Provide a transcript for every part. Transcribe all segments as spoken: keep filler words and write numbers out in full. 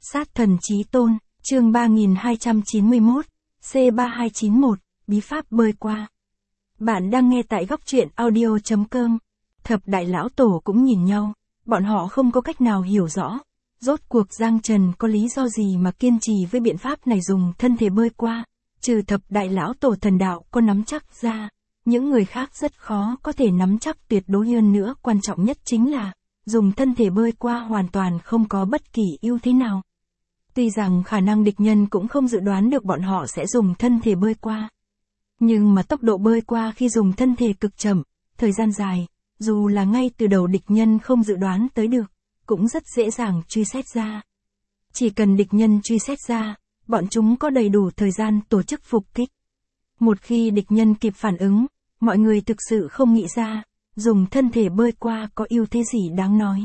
Sát thần chí tôn, chương ba nghìn hai trăm chín mươi mốt, C ba hai chín một, bí pháp bơi qua. Bạn đang nghe tại góc truyện audio chấm com. Thập đại lão tổ cũng nhìn nhau, bọn họ không có cách nào hiểu rõ. Rốt cuộc Giang Trần có lý do gì mà kiên trì với biện pháp này dùng thân thể bơi qua, trừ thập đại lão tổ thần đạo có nắm chắc ra. Những người khác rất khó có thể nắm chắc tuyệt đối hơn nữa, quan trọng nhất chính là, dùng thân thể bơi qua hoàn toàn không có bất kỳ ưu thế nào. Tuy rằng khả năng địch nhân cũng không dự đoán được bọn họ sẽ dùng thân thể bơi qua. Nhưng mà tốc độ bơi qua khi dùng thân thể cực chậm, thời gian dài, dù là ngay từ đầu địch nhân không dự đoán tới được, cũng rất dễ dàng truy xét ra. Chỉ cần địch nhân truy xét ra, bọn chúng có đầy đủ thời gian tổ chức phục kích. Một khi địch nhân kịp phản ứng, mọi người thực sự không nghĩ ra, dùng thân thể bơi qua có ưu thế gì đáng nói.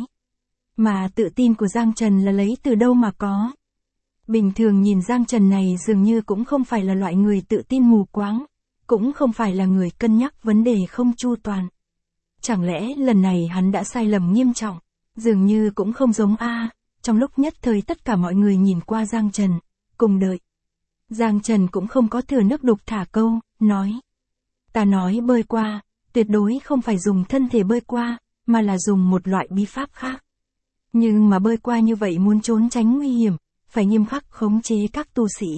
Mà tự tin của Giang Trần là lấy từ đâu mà có. Bình thường nhìn Giang Trần này dường như cũng không phải là loại người tự tin mù quáng, cũng không phải là người cân nhắc vấn đề không chu toàn. Chẳng lẽ lần này hắn đã sai lầm nghiêm trọng, dường như cũng không giống a. Trong lúc nhất thời tất cả mọi người nhìn qua Giang Trần, cùng đợi. Giang Trần cũng không có thừa nước đục thả câu, nói. Ta nói bơi qua, tuyệt đối không phải dùng thân thể bơi qua, mà là dùng một loại bí pháp khác. Nhưng mà bơi qua như vậy muốn trốn tránh nguy hiểm, phải nghiêm khắc khống chế các tu sĩ.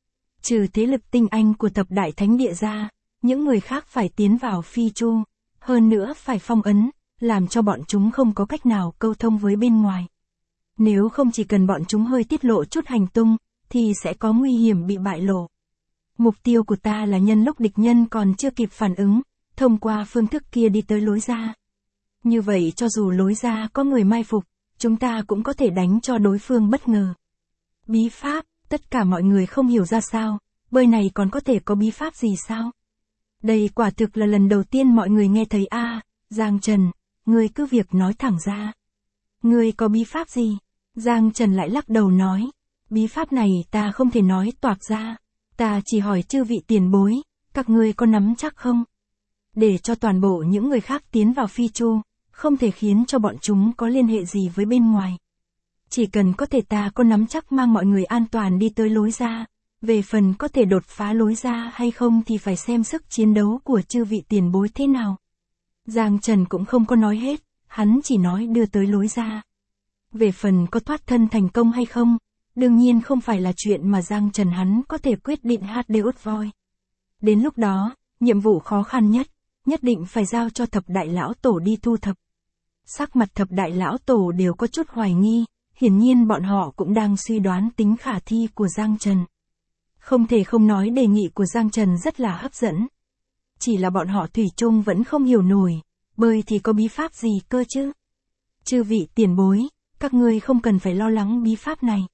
Trừ thế lực tinh anh của thập đại thánh địa ra, những người khác phải tiến vào phi chu, hơn nữa phải phong ấn, làm cho bọn chúng không có cách nào câu thông với bên ngoài. Nếu không chỉ cần bọn chúng hơi tiết lộ chút hành tung, thì sẽ có nguy hiểm bị bại lộ. Mục tiêu của ta là nhân lúc địch nhân còn chưa kịp phản ứng, thông qua phương thức kia đi tới lối ra. Như vậy cho dù lối ra có người mai phục, chúng ta cũng có thể đánh cho đối phương bất ngờ. Bí pháp, tất cả mọi người không hiểu ra sao, bơi này còn có thể có bí pháp gì sao? Đây quả thực là lần đầu tiên mọi người nghe thấy a. À, Giang Trần, ngươi cứ việc nói thẳng ra. Ngươi có bí pháp gì? Giang Trần lại lắc đầu nói, bí pháp này ta không thể nói toạc ra, ta chỉ hỏi chư vị tiền bối, các ngươi có nắm chắc không? Để cho toàn bộ những người khác tiến vào phi chu, không thể khiến cho bọn chúng có liên hệ gì với bên ngoài. Chỉ cần có thể ta có nắm chắc mang mọi người an toàn đi tới lối ra, về phần có thể đột phá lối ra hay không thì phải xem sức chiến đấu của chư vị tiền bối thế nào. Giang Trần cũng không có nói hết, hắn chỉ nói đưa tới lối ra. Về phần có thoát thân thành công hay không, đương nhiên không phải là chuyện mà Giang Trần hắn có thể quyết định hát đê út voi. Đến lúc đó, nhiệm vụ khó khăn nhất, nhất định phải giao cho thập đại lão tổ đi thu thập. Sắc mặt thập đại lão tổ đều có chút hoài nghi, hiển nhiên bọn họ cũng đang suy đoán tính khả thi của Giang Trần. Không thể không nói đề nghị của Giang Trần rất là hấp dẫn. Chỉ là bọn họ thủy chung vẫn không hiểu nổi, bơi thì có bí pháp gì cơ chứ? Chư vị tiền bối, các ngươi không cần phải lo lắng bí pháp này.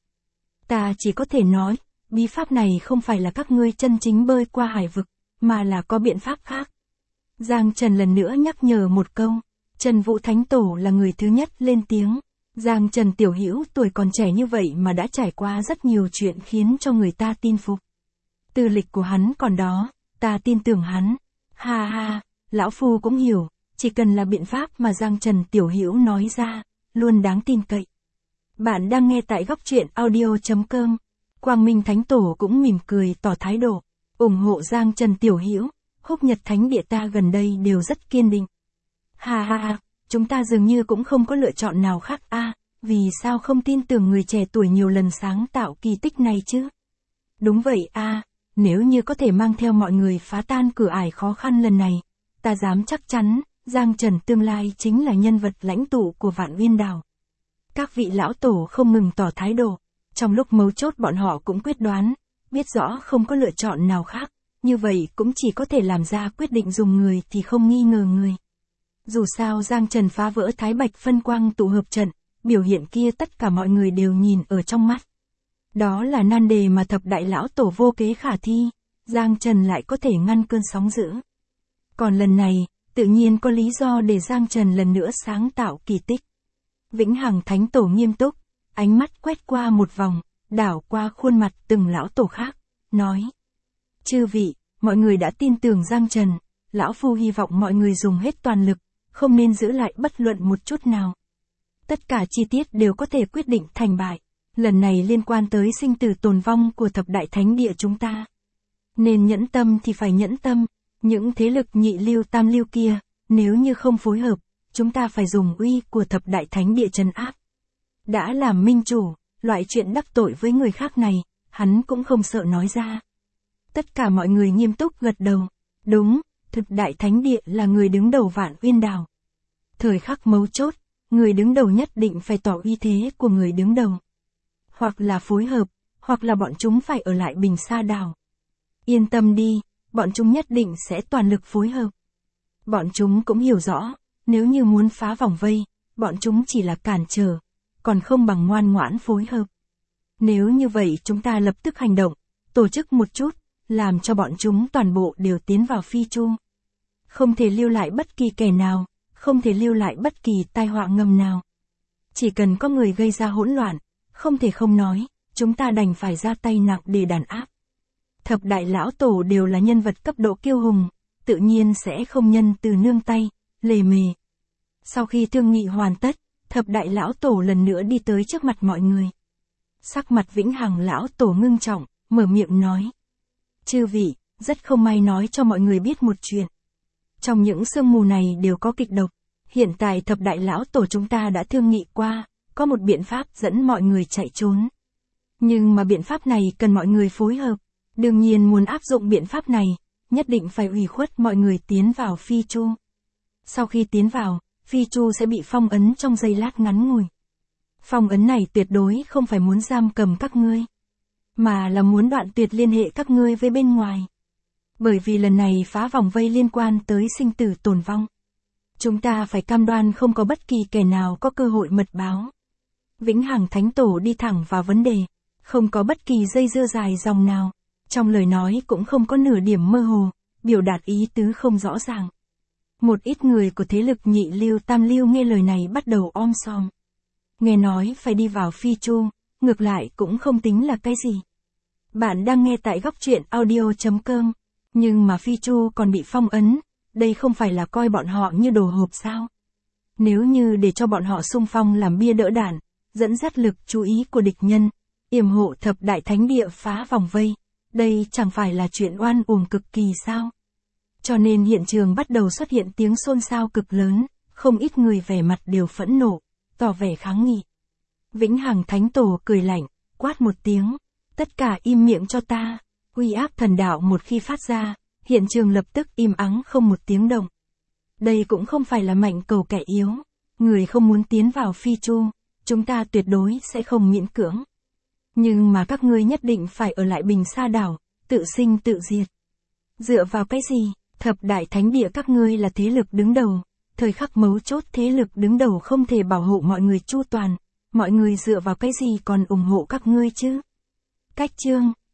Ta chỉ có thể nói, bí pháp này không phải là các ngươi chân chính bơi qua hải vực, mà là có biện pháp khác. Giang Trần lần nữa nhắc nhở một câu, Trần Vũ Thánh Tổ là người thứ nhất lên tiếng. Giang Trần tiểu hữu tuổi còn trẻ như vậy mà đã trải qua rất nhiều chuyện khiến cho người ta tin phục. Tư lịch của hắn còn đó, ta tin tưởng hắn. Ha ha, lão phu cũng hiểu, chỉ cần là biện pháp mà Giang Trần tiểu hữu nói ra, luôn đáng tin cậy. Bạn đang nghe tại góc truyện audio chấm com. Quang Minh Thánh Tổ cũng mỉm cười tỏ thái độ, ủng hộ Giang Trần tiểu hữu, Húc Nhật Thánh Địa ta gần đây đều rất kiên định. Ha ha ha, chúng ta dường như cũng không có lựa chọn nào khác a. À, vì sao không tin tưởng người trẻ tuổi nhiều lần sáng tạo kỳ tích này chứ? Đúng vậy a, à, nếu như có thể mang theo mọi người phá tan cửa ải khó khăn lần này, ta dám chắc chắn, Giang Trần tương lai chính là nhân vật lãnh tụ của Vạn Uyên Đảo. Các vị lão tổ không ngừng tỏ thái độ, trong lúc mấu chốt bọn họ cũng quyết đoán, biết rõ không có lựa chọn nào khác, như vậy cũng chỉ có thể làm ra quyết định dùng người thì không nghi ngờ người. Dù sao Giang Trần phá vỡ Thái Bạch phân quang tụ hợp trận, biểu hiện kia tất cả mọi người đều nhìn ở trong mắt. Đó là nan đề mà thập đại lão tổ vô kế khả thi, Giang Trần lại có thể ngăn cơn sóng dữ. Còn lần này, tự nhiên có lý do để Giang Trần lần nữa sáng tạo kỳ tích. Vĩnh Hằng Thánh Tổ nghiêm túc, ánh mắt quét qua một vòng, đảo qua khuôn mặt từng lão tổ khác, nói. Chư vị, mọi người đã tin tưởng Giang Trần, lão phu hy vọng mọi người dùng hết toàn lực, không nên giữ lại bất luận một chút nào. Tất cả chi tiết đều có thể quyết định thành bại. Lần này liên quan tới sinh tử tồn vong của thập đại thánh địa chúng ta. Nên nhẫn tâm thì phải nhẫn tâm, những thế lực nhị lưu tam lưu kia, nếu như không phối hợp, chúng ta phải dùng uy của thập đại thánh địa trấn áp. Đã làm minh chủ, loại chuyện đắc tội với người khác này, hắn cũng không sợ nói ra. Tất cả mọi người nghiêm túc gật đầu. Đúng, thập đại thánh địa là người đứng đầu Vạn Uyên Đảo. Thời khắc mấu chốt, người đứng đầu nhất định phải tỏ uy thế của người đứng đầu. Hoặc là phối hợp, hoặc là bọn chúng phải ở lại Bình Sa Đảo. Yên tâm đi, bọn chúng nhất định sẽ toàn lực phối hợp. Bọn chúng cũng hiểu rõ, nếu như muốn phá vòng vây, bọn chúng chỉ là cản trở, còn không bằng ngoan ngoãn phối hợp. Nếu như vậy chúng ta lập tức hành động, tổ chức một chút, làm cho bọn chúng toàn bộ đều tiến vào Phi Chu. Không thể lưu lại bất kỳ kẻ nào, không thể lưu lại bất kỳ tai họa ngầm nào. Chỉ cần có người gây ra hỗn loạn, không thể không nói, chúng ta đành phải ra tay nặng để đàn áp. Thập đại lão tổ đều là nhân vật cấp độ kiêu hùng, tự nhiên sẽ không nhân từ nương tay, lề mề. Sau khi thương nghị hoàn tất, thập đại lão tổ lần nữa đi tới trước mặt mọi người. Sắc mặt Vĩnh Hằng lão tổ ngưng trọng, mở miệng nói. Chư vị, rất không may nói cho mọi người biết một chuyện. Trong những sương mù này đều có kịch độc. Hiện tại thập đại lão tổ chúng ta đã thương nghị qua, có một biện pháp dẫn mọi người chạy trốn. Nhưng mà biện pháp này cần mọi người phối hợp. Đương nhiên muốn áp dụng biện pháp này, nhất định phải ủy khuất mọi người tiến vào Phi Chu. Sau khi tiến vào, Phi Chu sẽ bị phong ấn trong giây lát ngắn ngủi. Phong ấn này tuyệt đối không phải muốn giam cầm các ngươi, mà là muốn đoạn tuyệt liên hệ các ngươi với bên ngoài. Bởi vì lần này phá vòng vây liên quan tới sinh tử tồn vong. Chúng ta phải cam đoan không có bất kỳ kẻ nào có cơ hội mật báo. Vĩnh Hằng Thánh Tổ đi thẳng vào vấn đề, không có bất kỳ dây dưa dài dòng nào. Trong lời nói cũng không có nửa điểm mơ hồ, biểu đạt ý tứ không rõ ràng. Một ít người của thế lực nhị lưu tam lưu nghe lời này bắt đầu om sòm. Nghe nói phải đi vào Phi Chu, ngược lại cũng không tính là cái gì. Bạn đang nghe tại góc truyện audio chấm com, nhưng mà Phi Chu còn bị phong ấn, đây không phải là coi bọn họ như đồ hộp sao? Nếu như để cho bọn họ xung phong làm bia đỡ đạn, dẫn dắt lực chú ý của địch nhân, yểm hộ thập đại thánh địa phá vòng vây, đây chẳng phải là chuyện oan uổng cực kỳ sao? Cho nên hiện trường bắt đầu xuất hiện tiếng xôn xao cực lớn, không ít người vẻ mặt đều phẫn nộ, tỏ vẻ kháng nghị. Vĩnh Hằng Thánh Tổ cười lạnh, quát một tiếng, tất cả im miệng cho ta. Uy áp thần đạo một khi phát ra, hiện trường lập tức im ắng không một tiếng động. Đây cũng không phải là mạnh cầu kẻ yếu, người không muốn tiến vào Phi Chu, chúng ta tuyệt đối sẽ không miễn cưỡng. Nhưng mà các ngươi nhất định phải ở lại Bình Sa Đảo, tự sinh tự diệt. Dựa vào cái gì? Thập đại thánh địa các ngươi là thế lực đứng đầu, thời khắc mấu chốt thế lực đứng đầu không thể bảo hộ mọi người chu toàn, mọi người dựa vào cái gì còn ủng hộ các ngươi chứ? Cách chương